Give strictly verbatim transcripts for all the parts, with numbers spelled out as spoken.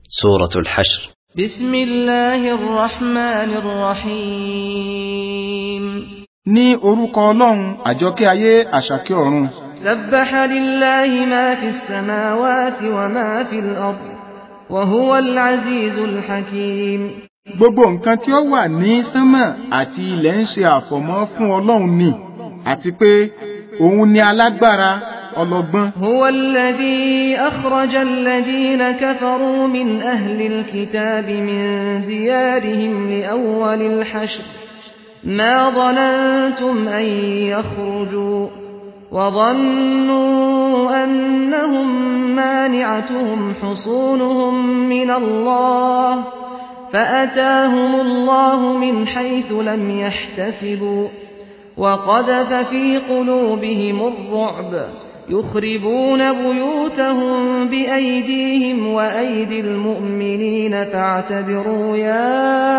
Suratul Hashr. Bismillahir Rahmanir Rahim. Ní orúkọ Ọlọ́run àjọkẹ́ ayé àṣàkẹ́ ọ̀run. Sabbaha lillahi ma fis samawati wa ma fil ard wa huwal azizul hakim. Gbogbo nǹkan tí ó wà ní sánmà àti ilẹ̀ ń ṣe àfọ̀mọ́ fún Ọlọ́run ni, àti pé òun ni alágbára ọlọ́gbọ́n. Huwa alladhi akhraja alladhina kafaru min ahli alkitabi min diyarihim li awwalil hashr ma dhanantum an yakhruju wa dhannu annahum mani'atuhum husunuhum min Allah فأتاهم الله من حيث لم يحتسبوا وقذف في قلوبهم الرعب يخربون بيوتهم بأيديهم وأيدي المؤمنين فاعتبروا يا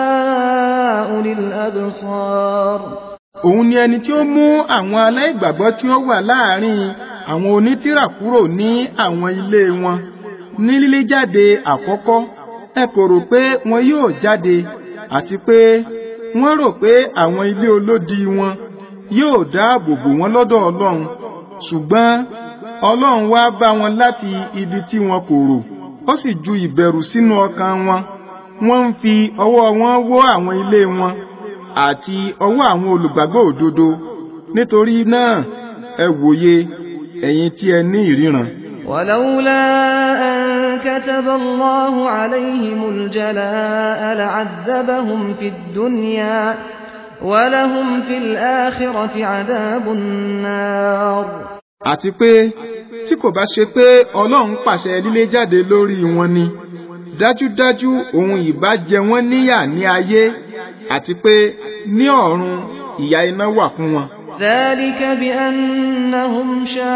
أولي الأبصار. Òun ni ẹni tí ó mú àwọn aláìgbàgbọ́ tí ó wà láàrin àwọn onítìrà kúrò ní àwọn ilé wọn ní lílé jáde àkọ́kọ́. Ẹ kò rò pé wọn yóò jáde, àti pé wọ́n rò pé àwọn ilé olódi wọn yóò dáàbò bò wọ́n lọ́dọ̀ Ọlọ́run, ṣùgbọ́n Ọlọ́run wá bá wọn láti ibi tí wọn kò rò, ó sì ju ìbẹ̀rù sínú ọkàn wọn. Wọ́n ń fi ọwọ́ wọn wó àwọn ilé wọn àti ọwọ́ àwọn olùgbàgbọ́ òdodo. Nítorí náà ẹ wòye, ẹ̀yin tí ẹ ní ìríran. ولولا أن كتب الله عليهم الجلاء لعذبهم في الدنيا ولهم في الآخرة عذاب النار. Àti pé tí kò bá ṣe pé Ọlọ́run pàṣẹ lílé jáde lórí wọn ni, dájúdájú òun ìbá jẹ wọ́n níyà ní ayé, àti pé ní ọ̀run ìyà iná wà fún wọn. ذلك بأنهم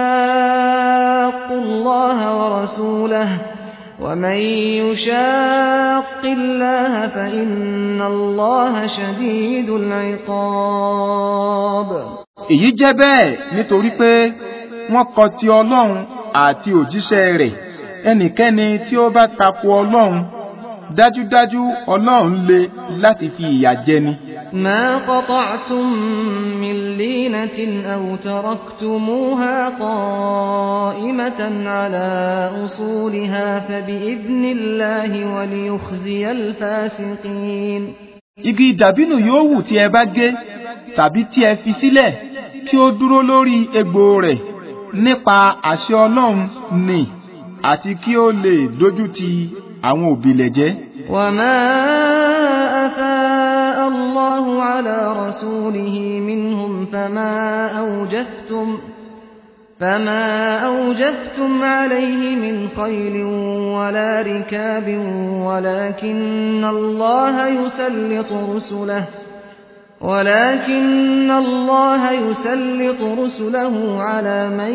شاقوا الله ورسوله ومن يشاق الله فإن الله شديد العقاب. Èyí jẹ́ bẹ́ẹ̀ nítorí pé wọ́n kọ̀ ti Ọlọ́run àti òjíṣẹ́ rẹ̀. Ẹnikẹ́ni tí ó bá tako Ọlọ́run, dájúdájú Ọlọ́run lè láti fi ìyà jẹni. ما قطعتم من لينة أو تركتموها قائمة على أصولها فبإذن الله وليخزي الفاسقين. Igi dàbínù yòówù tí ẹ bá gé tàbí tí ẹ fi sílẹ̀ kí ó dúró lórí egbò rẹ̀ nípa àṣẹ Ọlọ́run ni, àti kí ó lè dójú ti àwọn òbílẹ̀jẹ́. وما أفاء الله على رسوله منهم فما أوجفتم فما أوجفتم عليه من خيل ولا ركاب ولكن الله يسلط رسله ولكن الله يسلط رسله على من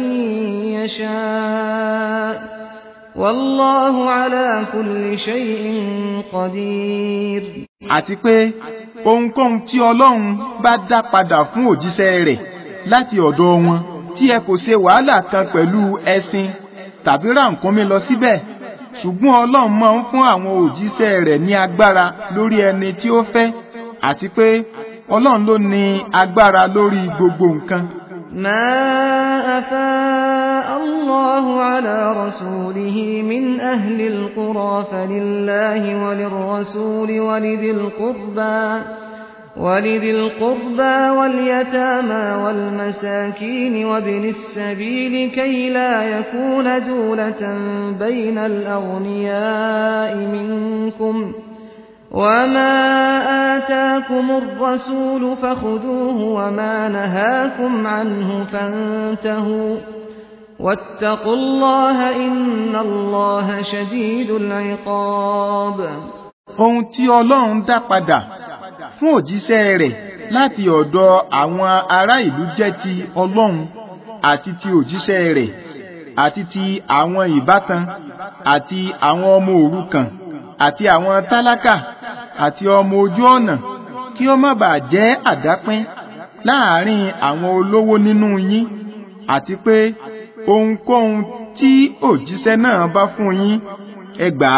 يشاء والله على كل شيء قدير. Àti pé ohunkóhun tí Ọlọ́run bá dá padà fún òjíṣẹ́ rẹ̀ láti ọ̀dọ̀ wọn, tí ẹ kò ṣe wàhálà kan pẹ̀lú ẹṣin tàbí ràkúnmí lọ síbẹ̀, ṣùgbọ́n Ọlọ́run máa ń fún àwọn òjíṣẹ́ rẹ̀ ní agbára lórí ẹni tí ó fẹ́, àti pé Ọlọ́run ló ní agbára lórí gbogbo nǹkan. ما أفاء الله على رسوله من أهل القرى فلله وللرسول ولذي القربى ولذي القربى واليتامى والمساكين وابن السبيل كي لا يكون دولة بين الأغنياء منكم وما آتاكم الرسول فخذوه وما نهاكم عنه فانتهوا واتقوا الله إن الله شديد العقاب. Ohun tí Ọlọ́run dá padà fún òjíṣẹ́ rẹ̀ láti ọ̀dọ̀ àwọn ará ìlú jẹ́ ti Ọlọ́run àti ti òjíṣẹ́ rẹ̀ àti ti àwọn ìbátan àti àwọn ọmọ òrukàn àti àwọn tálákà àti ọmọ ojú ọ̀nà, kí ó má bàa jẹ́ àdápín láàrin àwọn olówó nínú yín, àti pé ohunkóhun tí òjíṣẹ́ náà bá fún yín ẹ gbà á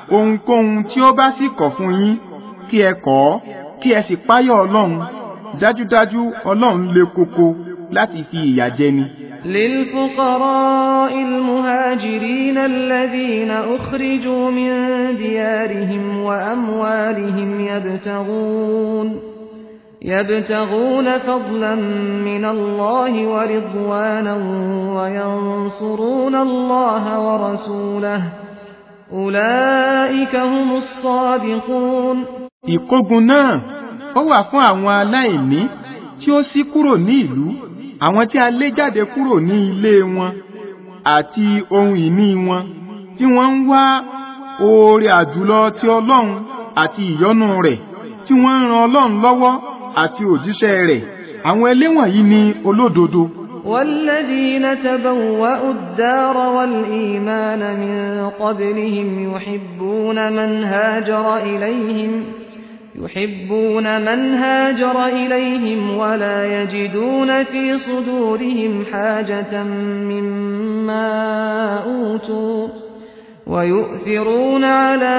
ohunkóhun tí ó bá sì kọ̀ fún yín kí ẹ kọ̀ kí ẹ sì páyà Ọlọ́run dájúdájú Ọlọ́run le koko láti fi ìyà jẹni. للفقراء المهاجرين الذين أخرجوا من ديارهم وأموالهم يبتغون يبتغون فضلا من الله ورضوانا وينصرون الله ورسوله أولئك هم الصادقون. Ìkógun náà ó wà fún àwọn aláìní tí ó ṣí kúrò ní ìlú, àwọn tí a lé jáde kúrò ní ilé wọn àti ohun ìní wọn, tí wọ́n ń wá oore àjùlọ ti Ọlọ́run àti ìyọ́nú rẹ̀, tí wọ́n ń ran Ọlọ́run lọ́wọ́ àti òjíṣẹ́ rẹ̀. Àwọn eléwọ̀nyí ni olódodo. والذين تبوأوا الدار والإيمان من قبلهم يحبون من هاجر إليهم يحبون من هاجر إليهم ولا يجدون في صدورهم حاجة مما أوتوا ويؤثرون على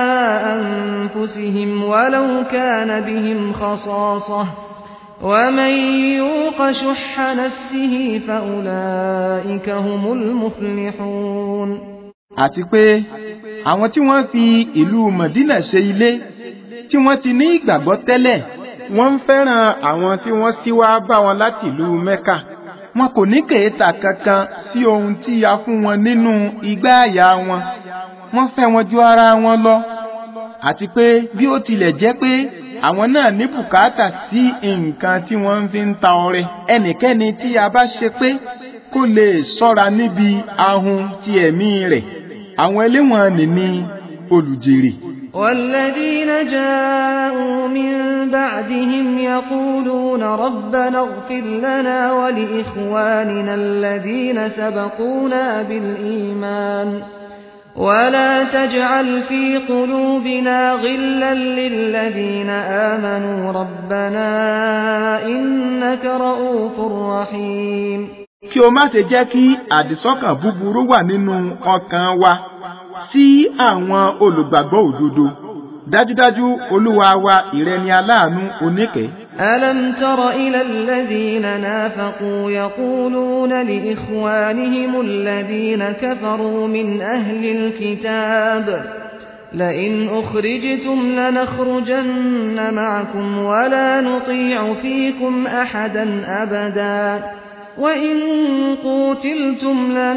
أنفسهم ولو كان بهم خصاصة ومن يوق شح نفسه فأولئك هم المفلحون. àti pé àwọn tí wọ́n fi ìlú Mẹ̀dínà ṣe ilé tí wọ́n ti ní ìgbàgbọ́ tẹ́lẹ̀, wọ́n ń fẹ́ràn àwọn tí wọ́n sì wá bá wọn láti ìlú Mẹ́kà. Wọn kò ní kèéta kankan sí ohun tí a fún wọn nínú igbá àyà wọn. Wọ́n fẹ́ wọn ju ara wọn lọ. Àti pé bí ó tilẹ̀ jẹ́ pé àwọn náà ní bùkátà sí nǹkan tí wọ́n fi ń ta ọrẹ, ẹnikẹ́ni tí a bá ṣe pé kó lè ṣọ́ra níbi ahun ti ẹ̀mí rẹ̀, àwọn eléwọ̀n ní olùjèrè. والذين جاءوا من بعدهم يقولون ربنا اغفر لنا ولإخواننا الذين سبقونا بالإيمان ولا تجعل في قلوبنا غلا للذين آمنوا ربنا إنك رؤوف رحيم. Kí o má ṣe jẹ́ kí àdìsọ́kàn búburú wà nínú ọkàn wa sí àwọn olùgbàgbọ́ òdodo. Dájúdájú Olúwa wa ìrẹ ni aláàánú oníkẹ́. ألم تر إلى الذين نافقوا يقولون لإخوانهم الذين كفروا من أهل الكتاب لئن أخرجتم لنخرجن معكم ولا نطيع فيكم أحدا أبدا وإن قوتلتم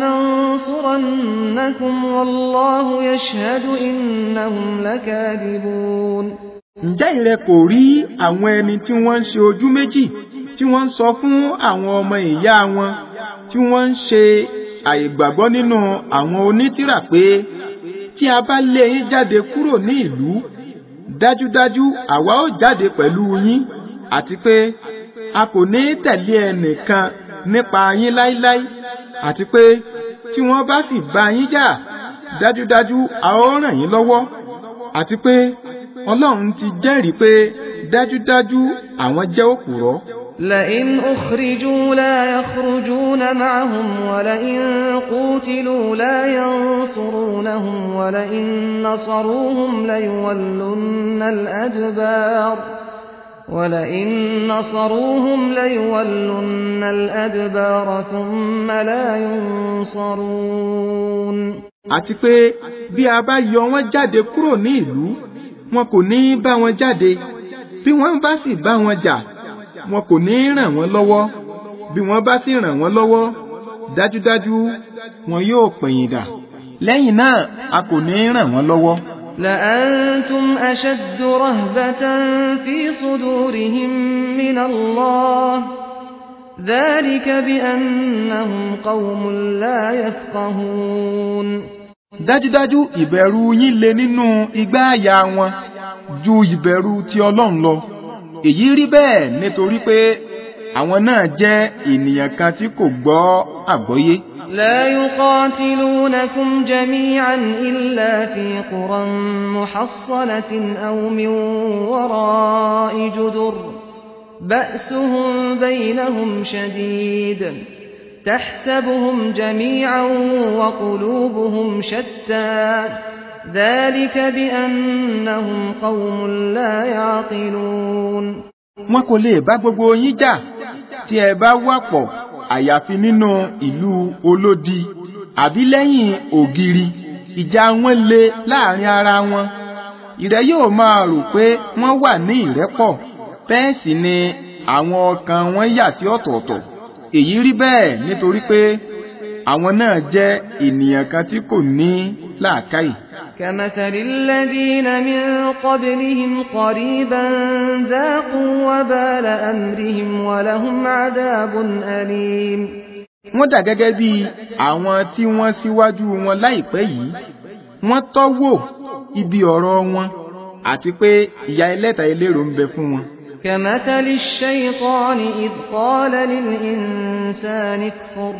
لننصرنكم والله يشهد إنهم لكاذبون. Ǹjẹ́ ìrẹ kò rí àwọn ẹni tí wọ́n ń ṣe ojú méjì tí wọ́n ń sọ fún àwọn ọmọ ìyá wọn tí wọ́n ń ṣe àìgbàgbọ́ nínú àwọn onítìrà pé tí a bá lé yín jáde kúrò ní ìlú, dájúdájú àwa ó jáde pẹ̀lú yín, àti pé a kò ní tẹ̀lé ẹnìkan nípa yín láíláí, àti pé tí wọ́n bá sì bá yín jà, dájúdájú a ó ràn yín lọ́wọ́, àti pé Ọlọ́run ti jẹ́rìí pé dájúdájú àwọn jẹ́ òpùrọ́. لئن أخرجوا لا يخرجون معهم ولئن قوتلوا لا ينصرونهم ولئن نصروهم ليولن الأدبار ولئن نصروهم ليولن الأدبار ثم لا ينصرون. àti pé bí a bá yọ wọ́n jáde kúrò ní ìlú, wọn kò ní bá wọn jáde, bí wọ́n bá sì bá wọn jà, wọn kò ní ràn wọ́n lọ́wọ́, bí wọ́n bá sì ràn wọ́n lọ́wọ́, dájúdájú wọn yóò pẹ̀yìndà, lẹ́yìn náà a kò ní ràn wọ́n lọ́wọ́. لأنتم أشد رهبة في صدورهم من الله ذلك بأنهم قوم لا يفقهون. Dájúdájú ìbẹ̀rù yín lé nínú igbá àyà wọn ju ìbẹ̀rù ti Ọlọ́run lọ. Èyí rí bẹ́ẹ̀ nítorí pé àwọn náà jẹ́ ènìyàn kan tí kò gbọ́ àgbọ́yé. لا يقاتلونكم جميعا إلا في قرى محصنة أو من وراء جدر بأسهم بينهم شديد تحسبهم جميعا وقلوبهم شتى ذلك بأنهم قوم لا يعقلون. Wọn kò lè bá gbogbo yín jà tí ẹ bá wà pọ̀ àyàfi nínú ìlú olódi àbí lẹ́yìn ògiri ìjà wọn lé láàrin ara wọn. Ìrẹ́ yóò máa rò pé wọ́n wà ní ìrẹ́pọ̀ bẹ́ẹ̀ sì ni àwọn ọkàn wọn yà sí ọ̀tọ̀ọ̀tọ̀. Èyí rí bẹ́ẹ̀ nítorí pé àwọn náà jẹ́ ènìyàn kan tí kò ní làákàyè. كمثل الذين من قبلهم قريبا ذاقوا وبال أمرهم ولهم عذاب أليم. Wọ́n dà gẹ́gẹ́ bí àwọn tí wọ́n síwájú wọn láìpẹ́ yìí, wọ́n tọ́wò ibi ọ̀rọ̀ wọn àti pé ìyà ẹlẹ́ta eléro ń bẹ fún wọn. كمثل الشيطان إذ قال للإنسان اكفر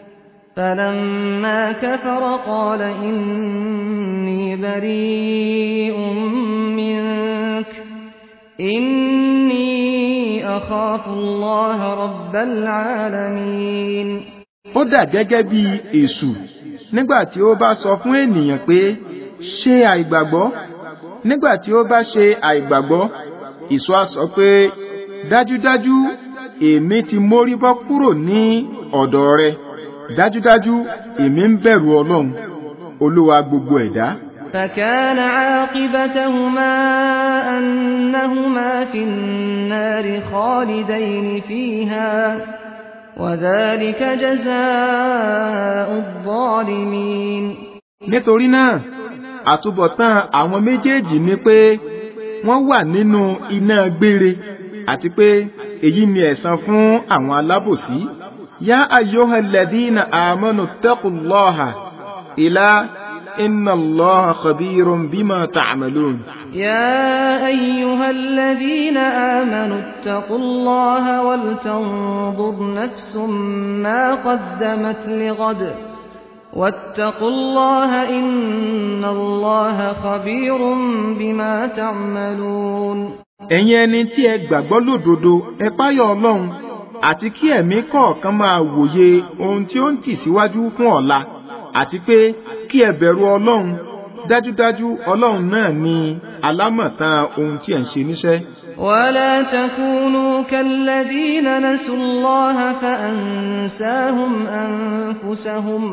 فلما كفر قال إني بريء منك إني أخاف الله رب العالمين. Ó dà gẹ́gẹ́ bí Èṣù nígbà tí ó bá sọ fún ènìyàn pé ṣe àìgbàgbọ́. Nígbà tí ó bá ṣe àìgbàgbọ́, Èṣù á sọ pé dájúdájú èmi ti mórí bọ́ kúrò ní ọ̀dọ̀ rẹ. Dájúdájú èmi ń bẹ̀rù Ọlọ́run, Olúwa gbogbo ẹ̀dá. فكان عاقبتهما أنهما في النار خالدين فيها وذلك جزاء الظالمين. Nítorí náà àtúbọ̀tán àwọn méjèèjì ni pé wọ́n wà nínú iná gbére àti pé èyí ni ẹ̀san fún àwọn alábòsí. Ya ayyuhal ladhina amanu taqullaha ila inna Allaha khabirun bima ta'malun. يا أيها الذين آمنوا اتقوا الله ولتنظر نفس ما قدمت لغد واتقوا الله إن الله خبير بما تعملون. Ẹ̀yin ẹni tí ẹ gbàgbọ́ lódodo, ẹ páyà Ọlọ́run àti kí ẹ̀mí kọ̀ọ̀kan máa wòye ohun tí ó ń tì síwájú fún ọ̀la àti pé kí ẹ bẹ̀rù Ọlọ́run. Dájúdájú Ọlọ́run náà ni alámọ̀tán ohun tí ẹ ń ṣe níṣẹ́. ولا تكونوا كالذين نسوا الله فأنساهم أنفسهم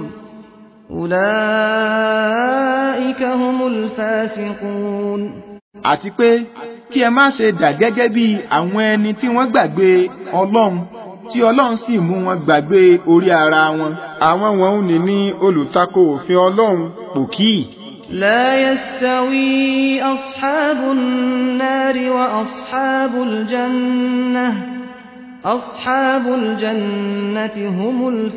أولئك هم الفاسقون. Àti pé kí ẹ má ṣe dà gẹ́gẹ́ bí àwọn ẹni tí wọ́n gbàgbé Ọlọ́run tí Ọlọ́run sì mú wọn gbàgbé orí ara wọn. Àwọn wọn ò ní ní olùtakò òfin Ọlọ́run pòkì. لا يستوي أصحاب النار وأصحاب الجنة أصحاب الجنة هم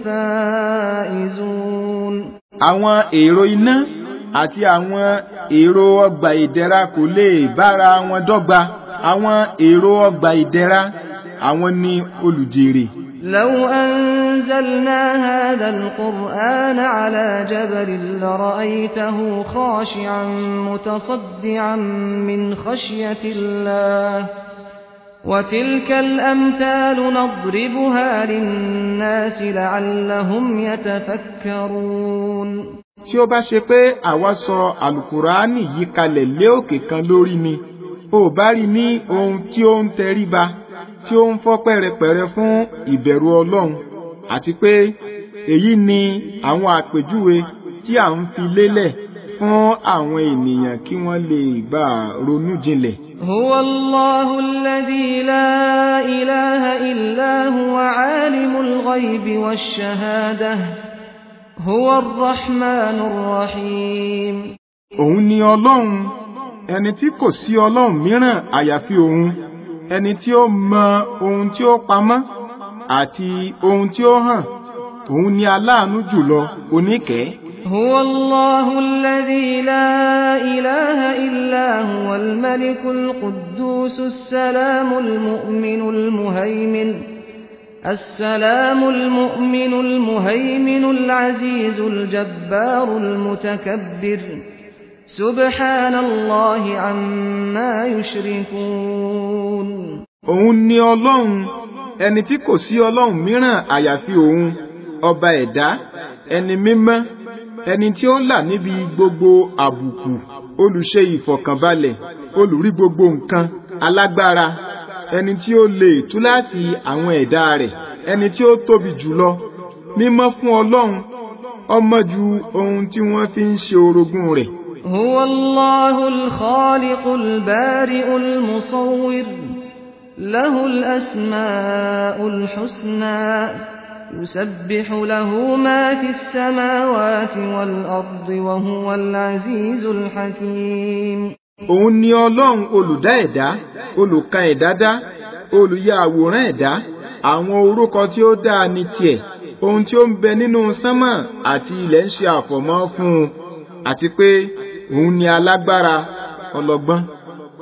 الفائزون. Àwọn èrò iná àti àwọn èrò ọgbà ìdẹ̀ra kò lè bára wọn dọ́gba. Àwọn èrò ọgbà ìdẹ̀ra àwọn ni olùjèrè. لو أنزلنا هذا القرآن على جبل لرأيته خاشعا متصدعا من خشية الله وتلك الأمثال نضربها للناس لعلهم يتفكرون. Tí ó bá ṣe pé àwa sọ àlùkùránì yìí kalẹ̀ lé òkè kan lórí ni, ó bá rí ní ohun tí ó ń tẹríba, tí ó ń fọ́ pẹ̀rẹ̀pẹ̀rẹ̀ fún ìbẹ̀rù Ọlọ́run, àti pé èyí ni àwọn àpèjúwe tí à ń fi lélẹ̀ fún àwọn ènìyàn kí wọ́n lè bá ronú jinlẹ̀. هو الله الذي لا إله إلا هو عالم الغيب والشهادة هو الرحمن الرحيم. Òun ni Ọlọ́run, ẹni tí kò sí Ọlọ́run mìíràn àyàfi òun, ẹni tí ó mọ ohun tí ó pamọ́ àti ohun tí ó hàn. Òun ni aláàánú jùlọ, oníkẹ́. هو الله الذي لا إله إلا هو الملك القدوس السلام المؤمن المهيمن السلام المؤمن المهيمن العزيز الجبار المتكبر سبحان الله عما يشركون. Òun ni Ọlọ́run, ẹni tí kò sí Ọlọ́run mìíràn àyàfi òun, ọba ẹ̀dá, ẹni mímọ́, ẹni tí ó là níbi gbogbo àbùkù, olùṣe ìfọ̀kànbalẹ̀, olùrí gbogbo nǹkan, alágbára, ẹni tí ó lè tú láti àwọn ẹ̀dá rẹ̀, ẹni tí ó tóbi jùlọ. Mímọ́ fún Ọlọ́run, ọmọ ju ohun tí wọ́n fi ń ṣe orogún rẹ̀. هو الله الخالق البارئ المصور له الأسماء الحسنى يسبح له ما في السماوات والأرض وهو العزيز الحكيم. Òun ni Ọlọ́run olùdá ẹ̀dá, olùka ẹ̀dá dá, olùyà àwòrán ẹ̀dá, àwọn orúkọ tí ó dáa ní tiẹ̀, ohun tí ó ń bẹ nínú sánmà àti ilẹ̀ ń ṣe àfọ̀mọ́ fún un, àti pé òun ni alágbára, ọlọ́gbọ́n.